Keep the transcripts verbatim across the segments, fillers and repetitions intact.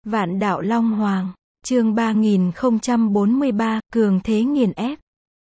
Vạn đạo Long Hoàng, chương ba nghìn không trăm bốn mươi ba, cường thế nghiền ép.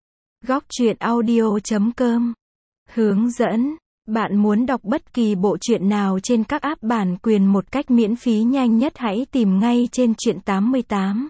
Góc truyện audio chấm com. Hướng dẫn, bạn muốn đọc bất kỳ bộ truyện nào trên các app bản quyền một cách miễn phí nhanh nhất hãy tìm ngay trên truyện tám mươi tám.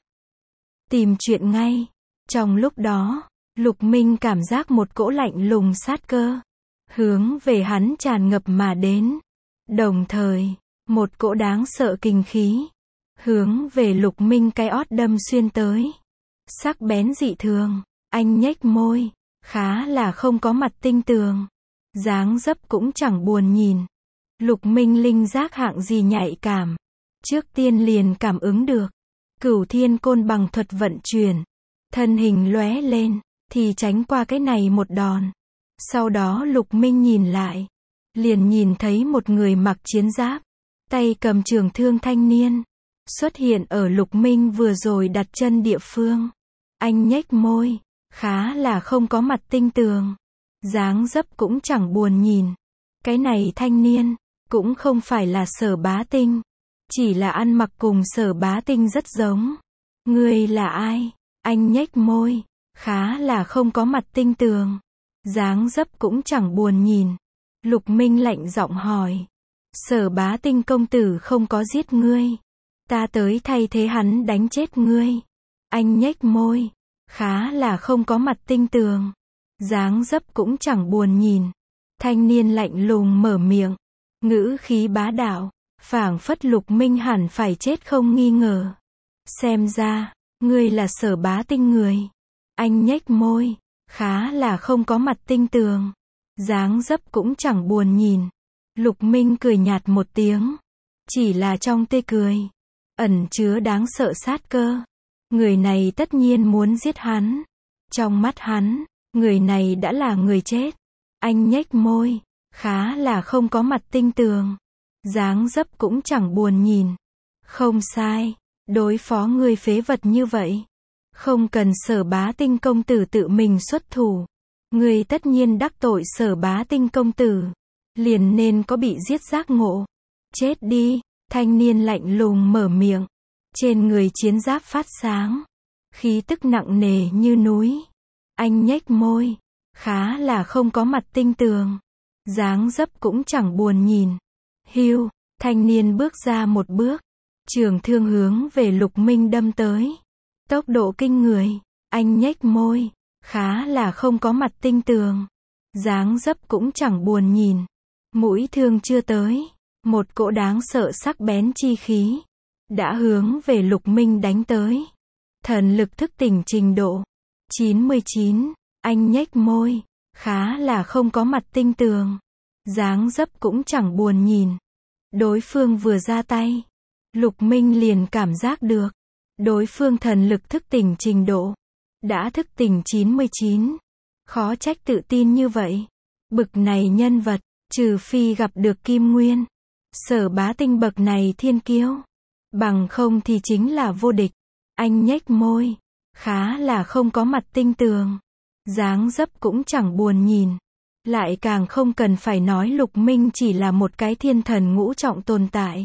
Tìm truyện ngay. Trong lúc đó, Lục Minh cảm giác một cỗ lạnh lùng sát cơ hướng về hắn tràn ngập mà đến. Đồng thời, một cỗ đáng sợ kinh khí hướng về Lục Minh cái ót đâm xuyên tới. Sắc bén dị thường, anh nhếch môi, khá là không có mặt tinh tường. Dáng dấp cũng chẳng buồn nhìn. Lục Minh linh giác hạng gì nhạy cảm. Trước tiên liền cảm ứng được. Cửu thiên côn bằng thuật vận chuyển. Thân hình lóe lên, thì tránh qua cái này một đòn. Sau đó Lục Minh nhìn lại. Liền nhìn thấy một người mặc chiến giáp, tay cầm trường thương thanh niên. Xuất hiện ở Lục Minh vừa rồi đặt chân địa phương. Anh nhếch môi, khá là không có mặt tinh tường. Dáng dấp cũng chẳng buồn nhìn. Cái này thanh niên, cũng không phải là Sở Bá Tinh. Chỉ là ăn mặc cùng Sở Bá Tinh rất giống. Ngươi là ai? Anh nhếch môi, khá là không có mặt tinh tường. Dáng dấp cũng chẳng buồn nhìn. Lục Minh lạnh giọng hỏi. Sở Bá Tinh công tử không có giết ngươi. Ta tới thay thế hắn đánh chết ngươi. Anh nhếch môi, khá là không có mặt tinh tường. Dáng dấp cũng chẳng buồn nhìn. Thanh niên lạnh lùng mở miệng. Ngữ khí bá đạo, phảng phất Lục Minh hẳn phải chết không nghi ngờ. Xem ra, ngươi là Sở Bá Tinh người. Anh nhếch môi, khá là không có mặt tinh tường. Dáng dấp cũng chẳng buồn nhìn. Lục Minh cười nhạt một tiếng. Chỉ là trong tê cười ẩn chứa đáng sợ sát cơ. Người này tất nhiên muốn giết hắn. Trong mắt hắn, người này đã là người chết. Anh nhếch môi, khá là không có mặt tinh tường. Dáng dấp cũng chẳng buồn nhìn. Không sai, đối phó người phế vật như vậy, không cần Sở Bá Tinh công tử tự mình xuất thủ. Người tất nhiên đắc tội Sở Bá Tinh công tử, liền nên có bị giết giác ngộ. Chết đi. Thanh niên lạnh lùng mở miệng. Trên người chiến giáp phát sáng. Khí tức nặng nề như núi. Anh nhếch môi. Khá là không có mặt tinh tường. Dáng dấp cũng chẳng buồn nhìn. Hiu. Thanh niên bước ra một bước. Trường thương hướng về Lục Minh đâm tới. Tốc độ kinh người. Anh nhếch môi. Khá là không có mặt tinh tường. Dáng dấp cũng chẳng buồn nhìn. Mũi thương chưa tới. Một cỗ đáng sợ sắc bén chi khí đã hướng về Lục Minh đánh tới. Thần lực thức tỉnh trình độ chín mươi chín. Anh nhếch môi, khá là không có mặt tinh tường. Dáng dấp cũng chẳng buồn nhìn. Đối phương vừa ra tay, Lục Minh liền cảm giác được đối phương thần lực thức tỉnh trình độ đã thức tỉnh chín mươi chín. Khó trách tự tin như vậy. Bực này nhân vật, trừ phi gặp được Kim Nguyên, Sở Bá Tinh bậc này thiên kiêu, bằng không thì chính là vô địch. Anh nhếch môi, khá là không có mặt tinh tường. Dáng dấp cũng chẳng buồn nhìn. Lại càng không cần phải nói Lục Minh chỉ là một cái thiên thần ngũ trọng tồn tại.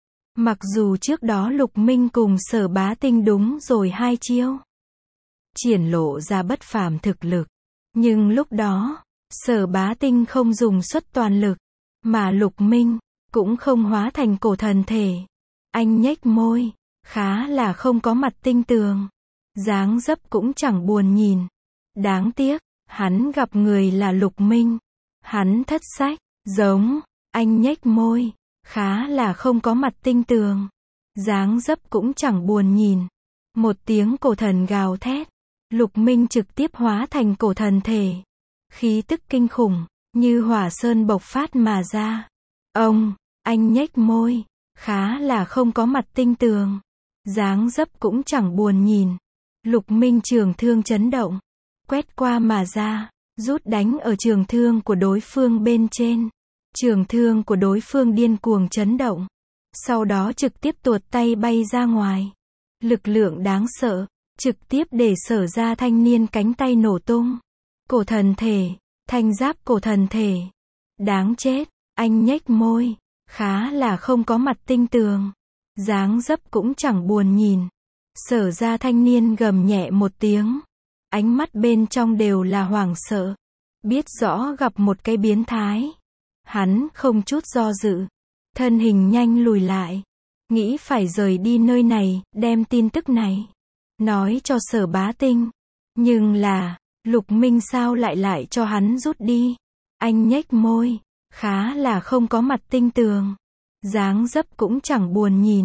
Mặc dù trước đó Lục Minh cùng Sở Bá Tinh đúng rồi hai chiêu, triển lộ ra bất phàm thực lực. Nhưng lúc đó, Sở Bá Tinh không dùng xuất toàn lực, mà Lục Minh cũng không hóa thành cổ thần thể. Anh nhếch môi, khá là không có mặt tinh tường. Dáng dấp cũng chẳng buồn nhìn. Đáng tiếc, hắn gặp người là Lục Minh. Hắn thất sách, giống. Anh nhếch môi, khá là không có mặt tinh tường. Dáng dấp cũng chẳng buồn nhìn. Một tiếng cổ thần gào thét. Lục Minh trực tiếp hóa thành cổ thần thể. Khí tức kinh khủng, như hỏa sơn bộc phát mà ra. Ông, anh nhếch môi, khá là không có mặt tinh tường. Dáng dấp cũng chẳng buồn nhìn. Lục Minh trường thương chấn động, quét qua mà ra, rút đánh ở trường thương của đối phương bên trên. Trường thương của đối phương điên cuồng chấn động, sau đó trực tiếp tuột tay bay ra ngoài. Lực lượng đáng sợ, trực tiếp để Sở ra thanh niên cánh tay nổ tung. Cổ thần thể, thanh giáp cổ thần thể. Đáng chết. Anh nhếch môi, khá là không có mặt tinh tường. dáng dấp cũng chẳng buồn nhìn. Sở ra thanh niên gầm nhẹ một tiếng. Ánh mắt bên trong đều là hoảng sợ. Biết rõ gặp một cái biến thái. Hắn không chút do dự. Thân hình nhanh lùi lại. Nghĩ phải rời đi nơi này, đem tin tức này. Nói cho Sở Bá Tinh. Nhưng là, Lục Minh sao lại lại cho hắn rút đi. Anh nhếch môi. Khá là không có mặt tinh tường. Dáng dấp cũng chẳng buồn nhìn.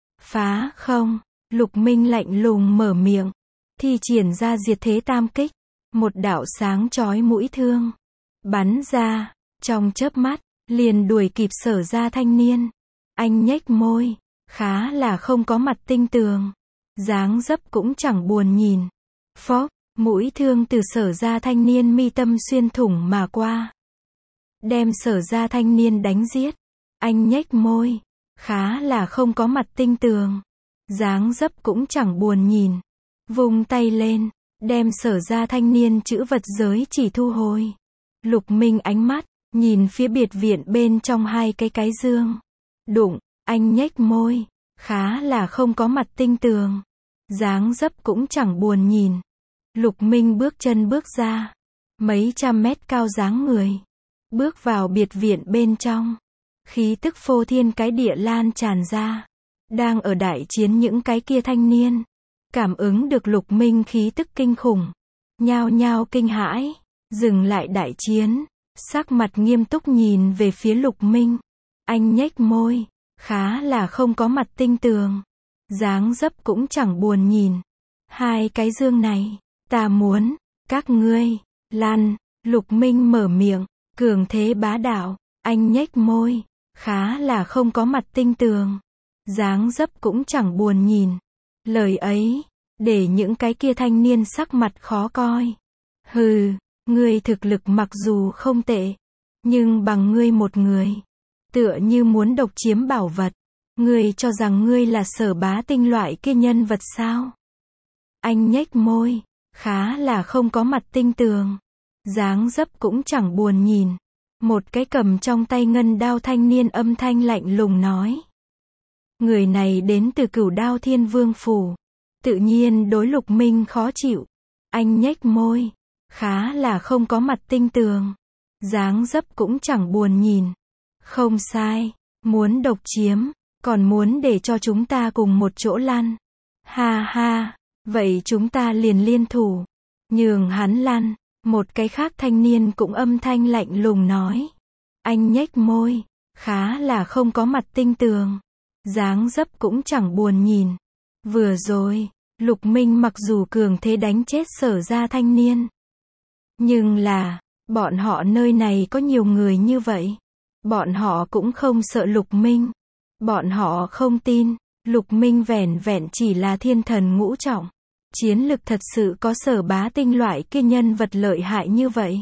Phá không. Lục Minh lạnh lùng mở miệng. Thi triển ra diệt thế tam kích. Một đạo sáng chói mũi thương. Bắn ra. Trong chớp mắt. Liền đuổi kịp Sở ra thanh niên. Anh nhếch môi. Khá là không có mặt tinh tường. Dáng dấp cũng chẳng buồn nhìn. Phốc. Mũi thương từ Sở ra thanh niên mi tâm xuyên thủng mà qua. Đem Sở ra thanh niên đánh giết. Anh nhếch môi. Khá là không có mặt tinh tường. Dáng dấp cũng chẳng buồn nhìn. Vung tay lên. Đem Sở ra thanh niên chữ vật giới chỉ thu hồi. Lục Minh ánh mắt. Nhìn phía biệt viện bên trong hai cái cái dương. Đụng. Anh nhếch môi. Khá là không có mặt tinh tường. Dáng dấp cũng chẳng buồn nhìn. Lục Minh bước chân bước ra. Mấy trăm mét cao dáng người. Bước vào biệt viện bên trong. Khí tức phô thiên cái địa lan tràn ra. Đang ở đại chiến những cái kia thanh niên. Cảm ứng được Lục Minh khí tức kinh khủng. Nhao nhao kinh hãi. Dừng lại đại chiến. Sắc mặt nghiêm túc nhìn về phía Lục Minh. Anh nhếch môi. Khá là không có mặt tinh tường. Dáng dấp cũng chẳng buồn nhìn. Hai cái dương này. Ta muốn. Các ngươi. Lăn. Lục Minh mở miệng. Cường thế bá đạo. Anh nhếch môi. Khá là không có mặt tinh tường. Dáng dấp cũng chẳng buồn nhìn. Lời ấy. Để những cái kia thanh niên sắc mặt khó coi. Hừ. Ngươi thực lực mặc dù không tệ. Nhưng bằng ngươi một người. Tựa như muốn độc chiếm bảo vật. Ngươi cho rằng ngươi là Sở Bá Tinh loại kia nhân vật sao? Anh nhếch môi. Khá là không có mặt tinh tường. Dáng dấp cũng chẳng buồn nhìn. Một cái cầm trong tay ngân đao thanh niên âm thanh lạnh lùng nói. Người này đến từ Cửu Đao Thiên Vương Phủ. Tự nhiên đối Lục Minh khó chịu. Anh nhếch môi. Khá là không có mặt tinh tường. Dáng dấp cũng chẳng buồn nhìn. Không sai. Muốn độc chiếm. Còn muốn để cho chúng ta cùng một chỗ lăn. Ha ha. Vậy chúng ta liền liên thủ. Nhường hắn lăn. Một cái khác thanh niên cũng âm thanh lạnh lùng nói. Anh nhếch môi. Khá là không có mặt tinh tường. Dáng dấp cũng chẳng buồn nhìn. Vừa rồi. Lục Minh mặc dù cường thế đánh chết Sở ra thanh niên. Nhưng là. Bọn họ nơi này có nhiều người như vậy. Bọn họ cũng không sợ Lục Minh. Bọn họ không tin. Lục Minh vẻn vẹn chỉ là thiên thần ngũ trọng. Chiến lực thật sự có Sở Bá Tinh loại kia nhân vật lợi hại như vậy.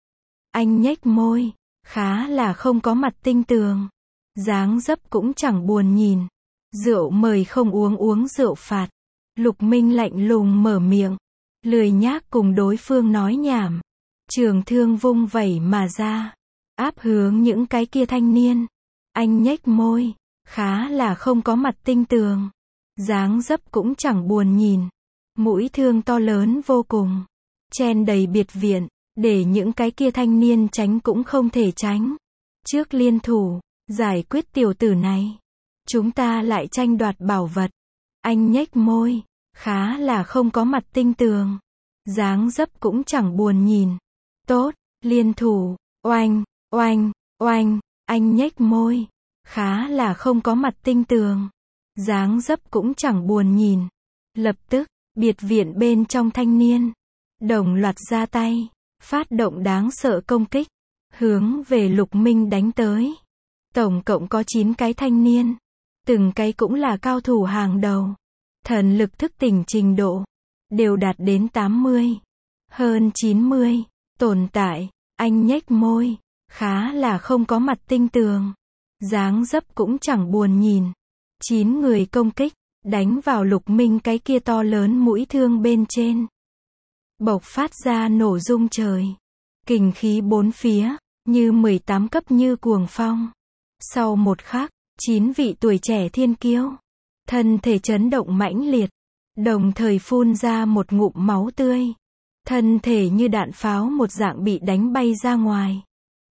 Anh nhếch môi. Khá là không có mặt tinh tường. Dáng dấp cũng chẳng buồn nhìn. Rượu mời không uống uống rượu phạt. Lục Minh lạnh lùng mở miệng. Lười nhác cùng đối phương nói nhảm. Trường thương vung vẩy mà ra. Áp hướng những cái kia thanh niên. Anh nhếch môi. Khá là không có mặt tinh tường. Dáng dấp cũng chẳng buồn nhìn. Mũi thương to lớn vô cùng. Chen đầy biệt viện. Để những cái kia thanh niên tránh cũng không thể tránh. Trước liên thủ. Giải quyết tiểu tử này. Chúng ta lại tranh đoạt bảo vật. Anh nhếch môi. Khá là không có mặt tinh tường. Dáng dấp cũng chẳng buồn nhìn. Tốt. Liên thủ. Oanh. Oanh. Oanh. Anh nhếch môi. Khá là không có mặt tinh tường. Dáng dấp cũng chẳng buồn nhìn. Lập tức. Biệt viện bên trong thanh niên. Đồng loạt ra tay. Phát động đáng sợ công kích. Hướng về Lục Minh đánh tới. Tổng cộng có chín cái thanh niên. Từng cái cũng là cao thủ hàng đầu. Thần lực thức tỉnh trình độ. Đều đạt đến tám mươi. Hơn chín mươi. Tồn tại. Anh nhếch môi. Khá là không có mặt tinh tường. Dáng dấp cũng chẳng buồn nhìn. Chín người công kích. Đánh vào Lục Minh cái kia to lớn mũi thương bên trên. Bộc phát ra nổ rung trời. Kình khí bốn phía. Như mười tám cấp như cuồng phong. Sau một khắc. Chín vị tuổi trẻ thiên kiêu. thân thể chấn động mãnh liệt, đồng thời phun ra một ngụm máu tươi. Thân thể như đạn pháo một dạng bị đánh bay ra ngoài.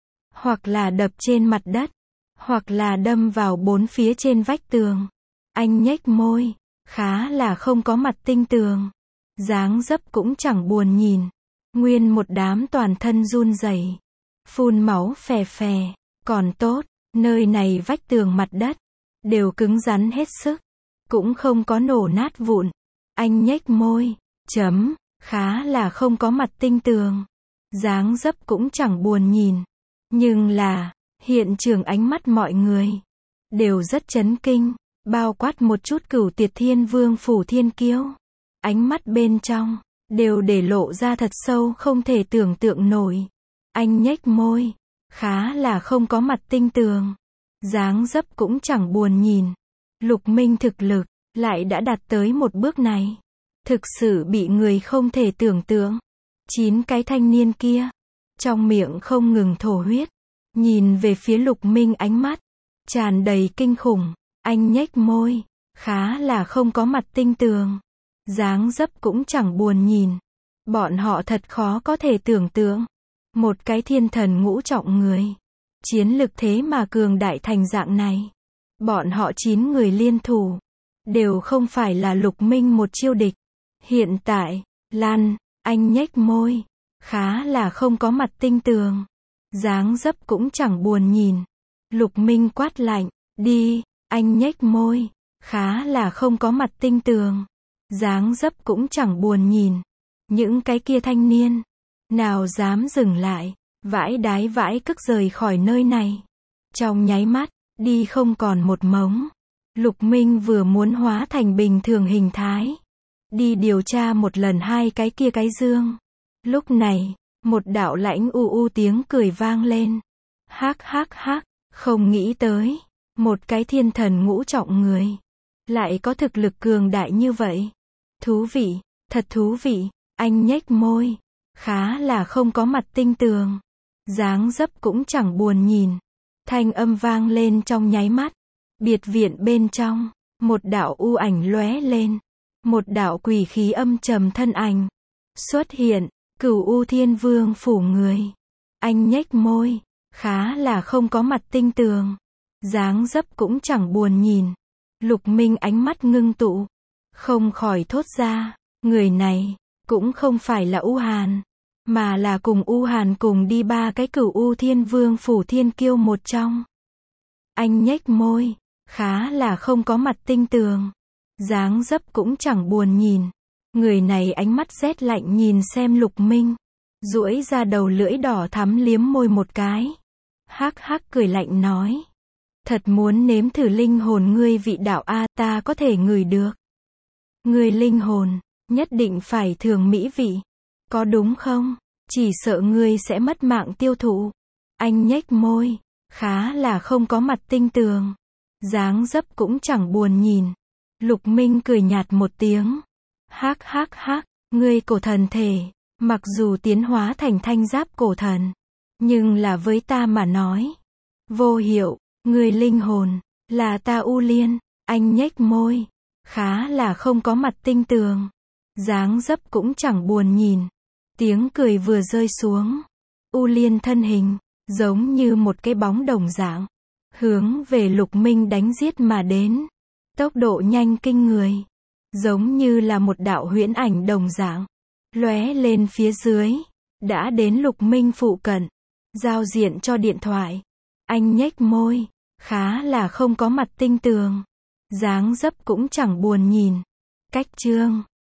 Hoặc là đập trên mặt đất, hoặc là đâm vào bốn phía trên vách tường. Anh nhếch môi, khá là không có mặt tinh tường. Dáng dấp cũng chẳng buồn nhìn. Nguyên một đám toàn thân run rẩy, phun máu phè phè. Còn tốt, nơi này vách tường mặt đất đều cứng rắn hết sức, cũng không có nổ nát vụn. Anh nhếch môi, chấm, khá là không có mặt tinh tường. Dáng dấp cũng chẳng buồn nhìn. Nhưng là, hiện trường ánh mắt mọi người đều rất chấn kinh, bao quát một chút Cửu Tiệt Thiên Vương Phủ Thiên Kiêu. Ánh mắt bên trong đều để lộ ra thật sâu không thể tưởng tượng nổi. Anh nhếch môi, khá là không có mặt tinh tường. Dáng dấp cũng chẳng buồn nhìn. Lục Minh thực lực lại đã đạt tới một bước này, thực sự bị người không thể tưởng tượng. Chín cái thanh niên kia, trong miệng không ngừng thổ huyết, nhìn về phía Lục Minh ánh mắt tràn đầy kinh khủng. Anh nhếch môi, khá là không có mặt tinh tường. Dáng dấp cũng chẳng buồn nhìn. Bọn họ thật khó có thể tưởng tượng, một cái thiên thần ngũ trọng người, chiến lực thế mà cường đại thành dạng này. Bọn họ chín người liên thủ, đều không phải là Lục Minh một chiêu địch. Hiện tại, Lan, anh nhếch môi, khá là không có mặt tinh tường. Dáng dấp cũng chẳng buồn nhìn. Lục Minh quát lạnh, đi, anh nhếch môi, khá là không có mặt tinh tường. Dáng dấp cũng chẳng buồn nhìn. Những cái kia thanh niên, nào dám dừng lại, vãi đái vãi cức rời khỏi nơi này. Trong nháy mắt, đi không còn một mống. Lục Minh vừa muốn hóa thành bình thường hình thái, đi điều tra một lần hai cái kia cái dương. Lúc này, một đạo lãnh u u tiếng cười vang lên. Hắc hắc hắc, không nghĩ tới, một cái thiên thần ngũ trọng người, lại có thực lực cường đại như vậy. Thú vị, thật thú vị. Anh nhếch môi, khá là không có mặt tinh tường. Dáng dấp cũng chẳng buồn nhìn. Thanh âm vang lên trong nháy mắt. Biệt viện bên trong, một đạo u ảnh lóe lên. Một đạo quỷ khí âm trầm thân ảnh xuất hiện. Cửu U Thiên Vương phủ người. Anh nhếch môi, khá là không có mặt tinh tường. Dáng dấp cũng chẳng buồn nhìn. Lục Minh ánh mắt ngưng tụ, không khỏi thốt ra, người này cũng không phải là U Hàn, mà là cùng U Hàn cùng đi ba cái Cửu U Thiên Vương Phủ Thiên Kiêu một trong. Anh nhếch môi, khá là không có mặt tinh tường. Dáng dấp cũng chẳng buồn nhìn. Người này ánh mắt rét lạnh nhìn xem Lục Minh, duỗi ra đầu lưỡi đỏ thắm liếm môi một cái. Hắc hắc cười lạnh nói, thật muốn nếm thử linh hồn ngươi vị đạo a, ta có thể ngửi được. Ngươi linh hồn nhất định phải thường mỹ vị, có đúng không? Chỉ sợ ngươi sẽ mất mạng tiêu thụ. Anh nhếch môi, khá là không có mặt tinh tường. Dáng dấp cũng chẳng buồn nhìn. Lục Minh cười nhạt một tiếng. Hắc hắc hắc, ngươi cổ thần thể, mặc dù tiến hóa thành thanh giáp cổ thần, nhưng là với ta mà nói, vô hiệu. Ngươi linh hồn là ta U Liên. Anh nhếch môi, khá là không có mặt tinh tường. Dáng dấp cũng chẳng buồn nhìn. Tiếng cười vừa rơi xuống, U Liên thân hình giống như một cái bóng đồng dạng, hướng về Lục Minh đánh giết mà đến. Tốc độ nhanh kinh người, giống như là một đạo huyễn ảnh đồng dạng, lóe lên phía dưới, đã đến Lục Minh phụ cận, giao diện cho điện thoại. Anh nhếch môi, khá là không có mặt tinh tường. Dáng dấp cũng chẳng buồn nhìn. Cách chương